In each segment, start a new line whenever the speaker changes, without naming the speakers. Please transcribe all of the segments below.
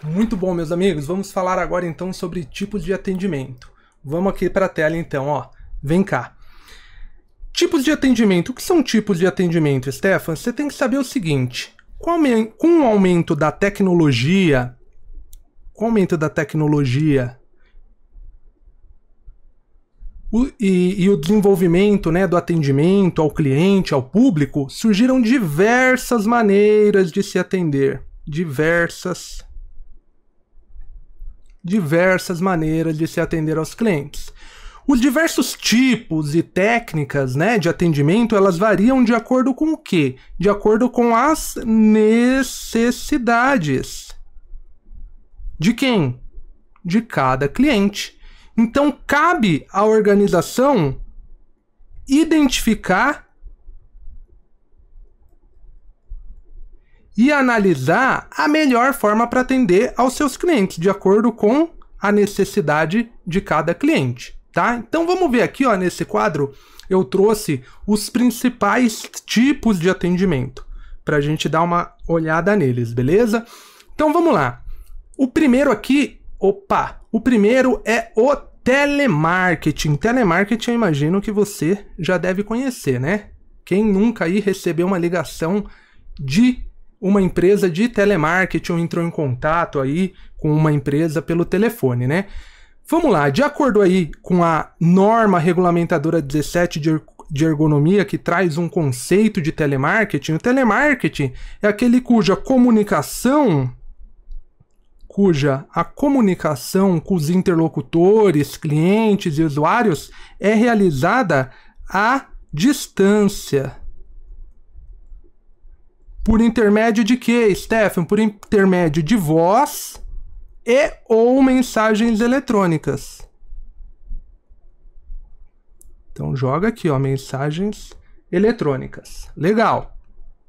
Muito bom, meus amigos. Vamos falar agora então sobre tipos de atendimento. Vamos aqui para a tela então, ó. Vem cá. Tipos de atendimento. O que são tipos de atendimento, Stefan? Você tem que saber o seguinte. Com o aumento da tecnologia, e o desenvolvimento, né, do atendimento ao cliente, ao público, surgiram diversas maneiras de se atender. Diversas maneiras de se atender aos clientes. Os diversos tipos e técnicas, né, de atendimento, elas variam de acordo com o quê? De acordo com as necessidades. De quem? De cada cliente. Então, cabe à organização identificar e analisar a melhor forma para atender aos seus clientes, de acordo com a necessidade de cada cliente. Tá? Então vamos ver aqui, ó, nesse quadro eu trouxe os principais tipos de atendimento para a gente dar uma olhada neles, beleza? Então vamos lá. O primeiro aqui, o primeiro é o telemarketing. Telemarketing eu imagino que você já deve conhecer, né? Quem nunca aí recebeu uma ligação de uma empresa de telemarketing ou entrou em contato aí com uma empresa pelo telefone, né? Vamos lá, de acordo aí com a norma regulamentadora 17 de ergonomia, que traz um conceito de telemarketing, o telemarketing é aquele cuja a comunicação com os interlocutores, clientes e usuários é realizada à distância. Por intermédio de quê, Stefan? Por intermédio de voz e ou mensagens eletrônicas. Então joga aqui, ó, mensagens eletrônicas. Legal.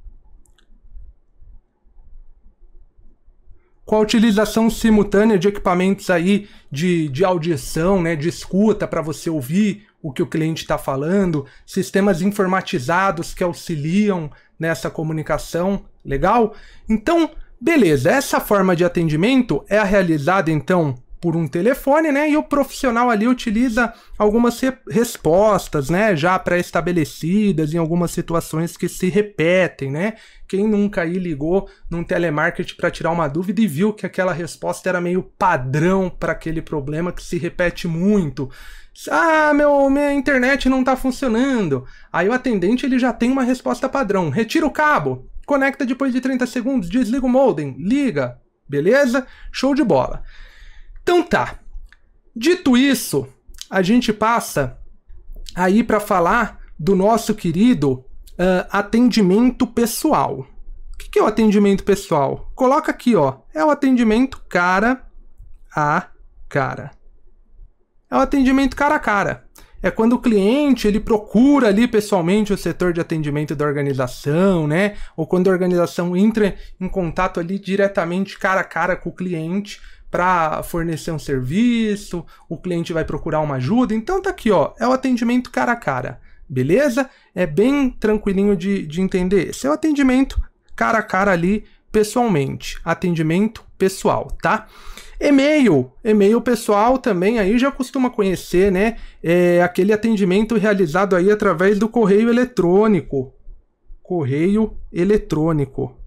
Com a utilização simultânea de equipamentos aí de audição, né, de escuta para você ouvir o que o cliente está falando, sistemas informatizados que auxiliam nessa comunicação, legal? Então, beleza, essa forma de atendimento é realizada então por um telefone, né? E o profissional ali utiliza algumas respostas, né, já pré-estabelecidas em algumas situações que se repetem, né? Quem nunca aí ligou num telemarketing para tirar uma dúvida e viu que aquela resposta era meio padrão para aquele problema que se repete muito. Ah, minha internet não está funcionando. Aí o atendente ele já tem uma resposta padrão. Retira o cabo, conecta depois de 30 segundos, desliga o modem, liga. Beleza? Show de bola. Então tá. Dito isso, a gente passa aí para falar do nosso querido atendimento pessoal. O que é o atendimento pessoal? Coloca aqui, ó. É o atendimento cara a cara. É o atendimento cara a cara. É quando o cliente ele procura ali pessoalmente o setor de atendimento da organização, né? Ou quando a organização entra em contato ali diretamente cara a cara com o cliente para fornecer um serviço, o cliente vai procurar uma ajuda. Então tá aqui, ó, é o atendimento cara a cara. Beleza? É bem tranquilinho de entender. Esse é o atendimento cara a cara ali pessoalmente. Atendimento pessoal, tá? E-mail pessoal também aí já costuma conhecer, né? É aquele atendimento realizado aí através do correio eletrônico. Correio eletrônico.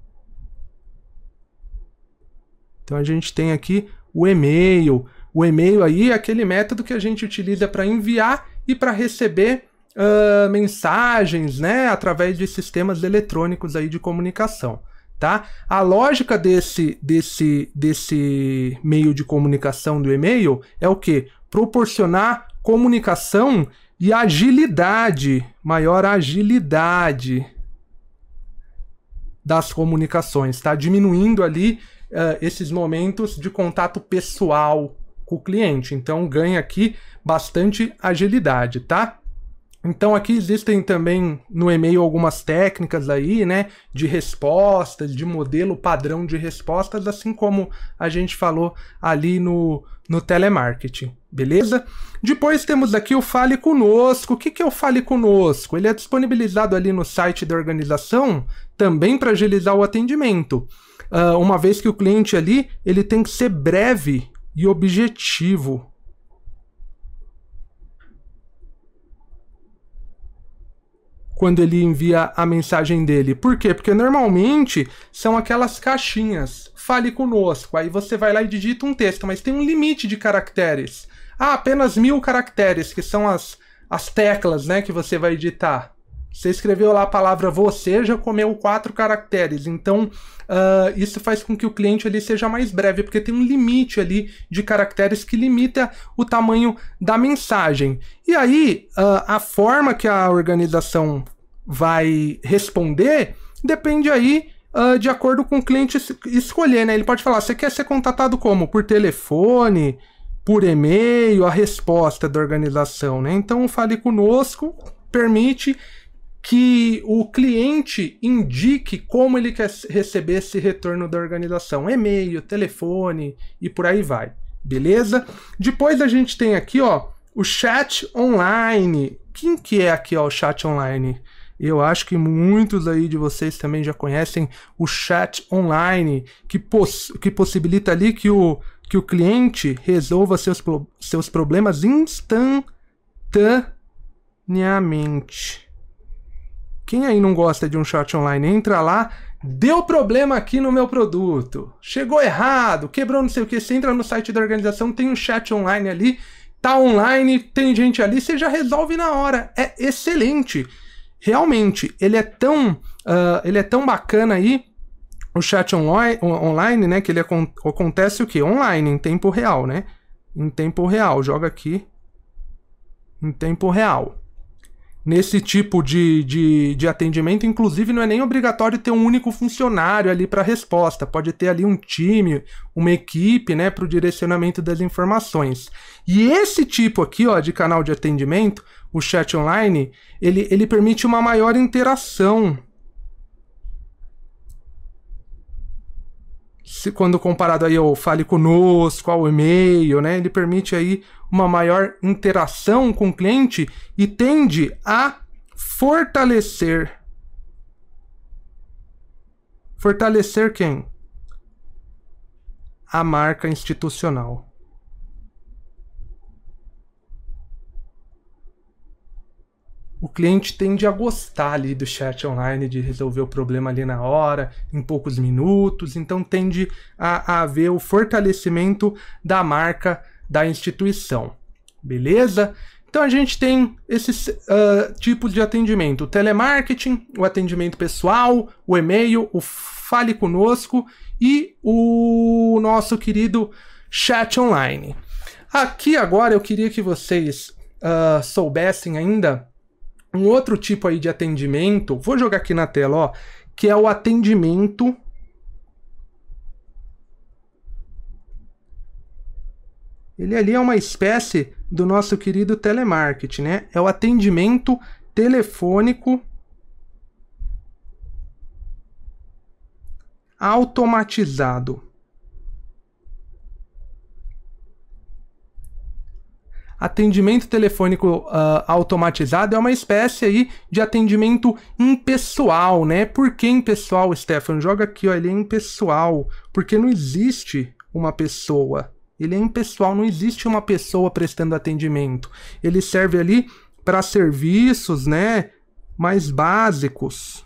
Então a gente tem aqui o e-mail. O e-mail aí é aquele método que a gente utiliza para enviar e para receber mensagens, né? Através de sistemas eletrônicos aí de comunicação. Tá? A lógica desse meio de comunicação do e-mail é o quê? Proporcionar comunicação e agilidade, maior agilidade das comunicações, tá? Diminuindo ali esses momentos de contato pessoal com o cliente. Então ganha aqui bastante agilidade, tá? Então aqui existem também no e-mail algumas técnicas aí, né, de respostas, de modelo padrão de respostas, assim como a gente falou ali no telemarketing, beleza? Depois temos aqui o Fale Conosco. O que é o Fale Conosco? Ele é disponibilizado ali no site da organização também para agilizar o atendimento. uma vez que o cliente ali, ele tem que ser breve e objetivo. Quando ele envia a mensagem dele. Por quê? Porque normalmente são aquelas caixinhas. Fale conosco. Aí você vai lá e digita um texto, mas tem um limite de caracteres. Ah, apenas 1000 caracteres, que são as teclas, né, que você vai digitar. Você escreveu lá a palavra você, já comeu 4 caracteres. Então, isso faz com que o cliente ali seja mais breve, porque tem um limite ali de caracteres que limita o tamanho da mensagem. E aí, a forma que a organização vai responder depende aí de acordo com o cliente escolher, né? Ele pode falar, você quer ser contatado como? Por telefone, por e-mail, a resposta da organização, né? Então, Fale Conosco permite que o cliente indique como ele quer receber esse retorno da organização. E-mail, telefone e por aí vai. Beleza? Depois a gente tem aqui, ó, o chat online. Quem que é aqui, ó, o chat online? Eu acho que muitos aí de vocês também já conhecem o chat online, que possibilita ali que o cliente resolva seus problemas instantaneamente. Quem aí não gosta de um chat online? Entra lá, deu problema aqui no meu produto, chegou errado, quebrou não sei o que, você entra no site da organização, tem um chat online ali, tá online, tem gente ali, você já resolve na hora, é excelente. Realmente, ele é tão bacana aí, o chat online, né, que ele acontece o quê? Online, em tempo real, né? Em tempo real, joga aqui, em tempo real. Nesse tipo de atendimento, inclusive, não é nem obrigatório ter um único funcionário ali para resposta. Pode ter ali um time, uma equipe, né, para o direcionamento das informações. E esse tipo aqui, ó, de canal de atendimento, o chat online, ele permite uma maior interação. Quando comparado aí ao Fale Conosco, ao e-mail, né, ele permite aí uma maior interação com o cliente e tende a fortalecer. Fortalecer quem? A marca institucional. O cliente tende a gostar ali do chat online, de resolver o problema ali na hora, em poucos minutos, então tende a haver o fortalecimento da marca da instituição. Beleza? Então a gente tem esses tipos de atendimento: o telemarketing, o atendimento pessoal, o e-mail, o Fale Conosco e o nosso querido chat online. Aqui agora eu queria que vocês soubessem ainda um outro tipo aí de atendimento, vou jogar aqui na tela, ó, que é o atendimento ele ali é uma espécie do nosso querido telemarketing, né? É o atendimento telefônico automatizado. Atendimento telefônico automatizado é uma espécie aí de atendimento impessoal, né? Por que impessoal, Stefano? Joga aqui, ó, ele é impessoal, porque não existe uma pessoa. Ele é impessoal, não existe uma pessoa prestando atendimento. Ele serve ali para serviços, né, mais básicos.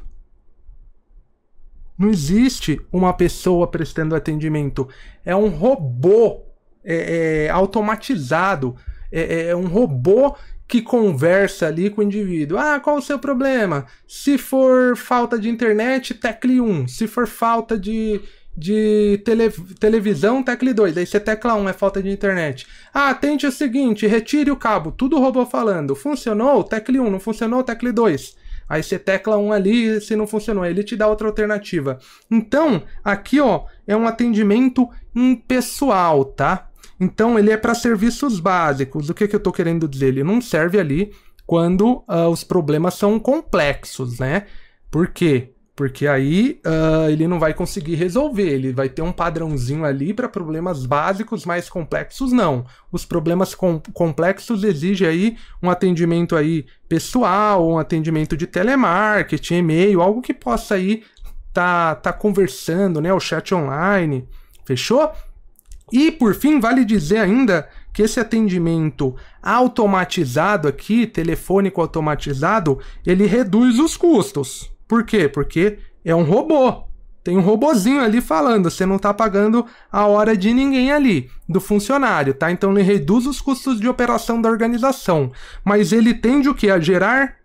Não existe uma pessoa prestando atendimento. É um robô automatizado. É um robô que conversa ali com o indivíduo. Ah, qual o seu problema? Se for falta de internet, tecle 1. Se for falta de televisão, tecle 2. Aí você tecla 1, é falta de internet. Ah, tente o seguinte, retire o cabo. Tudo o robô falando. Funcionou? Tecle 1. Não funcionou? Tecle 2. Aí você tecla 1 ali, se não funcionou, ele te dá outra alternativa. Então, aqui, ó, é um atendimento impessoal, tá? Então, ele é para serviços básicos. O que eu estou querendo dizer? Ele não serve ali quando os problemas são complexos, né? Por quê? Porque aí ele não vai conseguir resolver. Ele vai ter um padrãozinho ali para problemas básicos, mais complexos não. Os problemas complexos exigem aí um atendimento aí pessoal, um atendimento de telemarketing, e-mail, algo que possa aí tá conversando, né? O chat online, fechou? E por fim, vale dizer ainda que esse atendimento automatizado aqui, telefônico automatizado, ele reduz os custos. Por quê? Porque é um robô. Tem um robozinho ali falando, você não está pagando a hora de ninguém ali, do funcionário, tá? Então ele reduz os custos de operação da organização, mas ele tende o quê? A gerar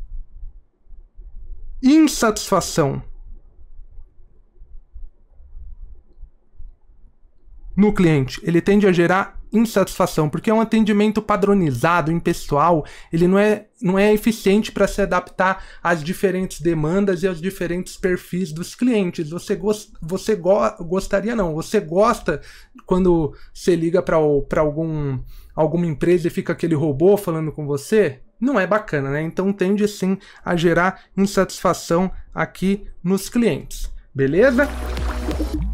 insatisfação no cliente. Ele tende a gerar insatisfação, porque é um atendimento padronizado, impessoal, ele não é eficiente para se adaptar às diferentes demandas e aos diferentes perfis dos clientes. Você gostaria não, você gosta quando você liga para alguma empresa e fica aquele robô falando com você? Não é bacana, né? Então tende sim a gerar insatisfação aqui nos clientes, beleza?